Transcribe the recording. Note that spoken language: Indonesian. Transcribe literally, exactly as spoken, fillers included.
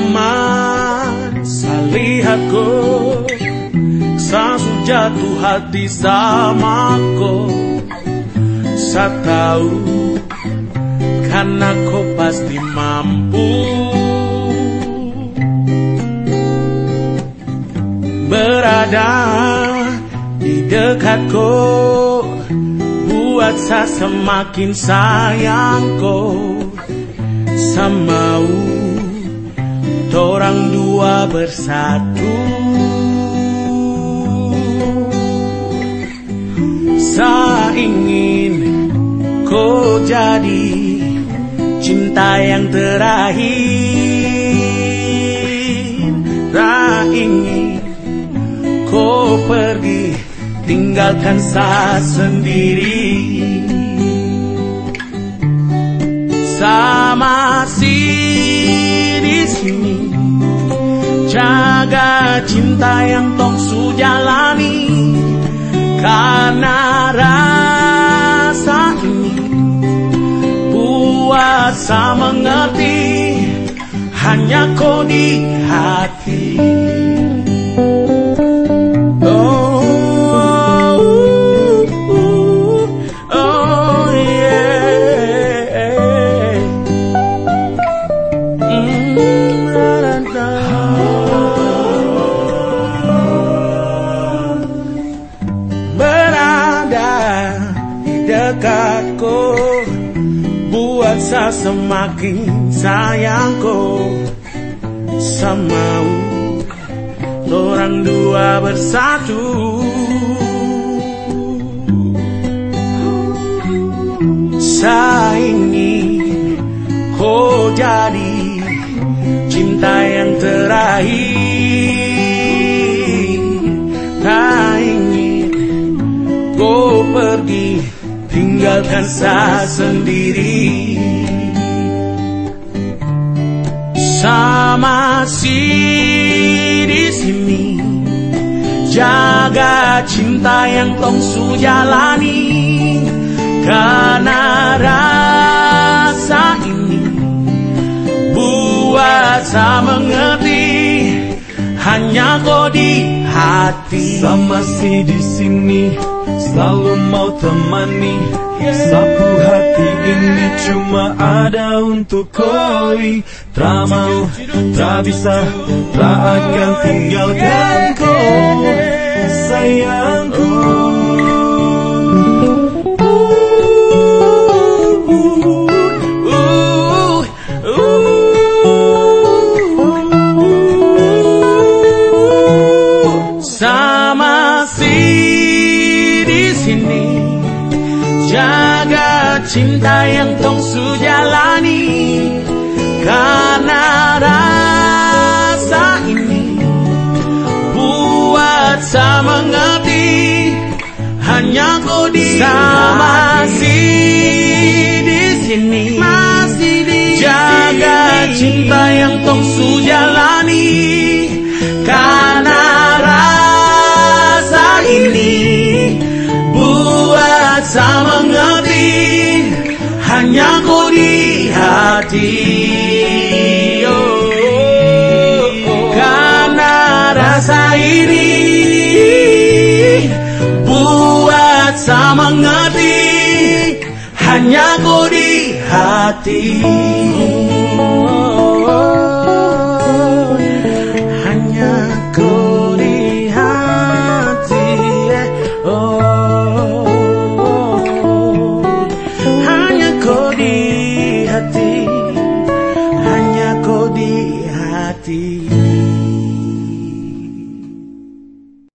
teman, saya lihat kau, saya jatuh hati sama kau. Saya tahu karena kau pasti mampu berada di dekatku, buat saya semakin sayang kau. Saya mau orang dua bersatu. Saya ingin kau jadi cinta yang terakhir. Saya ingin kau pergi tinggalkan saya sendiri. Saya masih di sini, jaga cinta yang tong su jalani. Karena rasa ini buat saya mengerti, hanya kau di hati. Dekatku, buat saya semakin sayang kau. Saya mau orang dua bersatu. Saya ingin kau jadi cinta yang terakhir. Tak ingin kau pergi tinggalkan saya sendiri. Saya masih di sini, jaga cinta yang tong su jalani. Karena rasa ini buat saya mengerti, hanya kau di hati. Saya masih di sini, selalu mau temani. Sapu hati ini cuma ada untuk kau. Tak mau, tak bisa, tak akan tinggalkan kau, sayangku. Saya masih di sini, jaga cinta yang tong su jalani. Karena rasa ini buat saya mengerti, hanya kau di saya masih di sini, masih di jaga cinta yang tong su jalani. Karena rasa ini buat saya mengerti, hanya kau di hati. Oh, oh. Karena rasa ini buat saya mengerti, hanya kau di hati.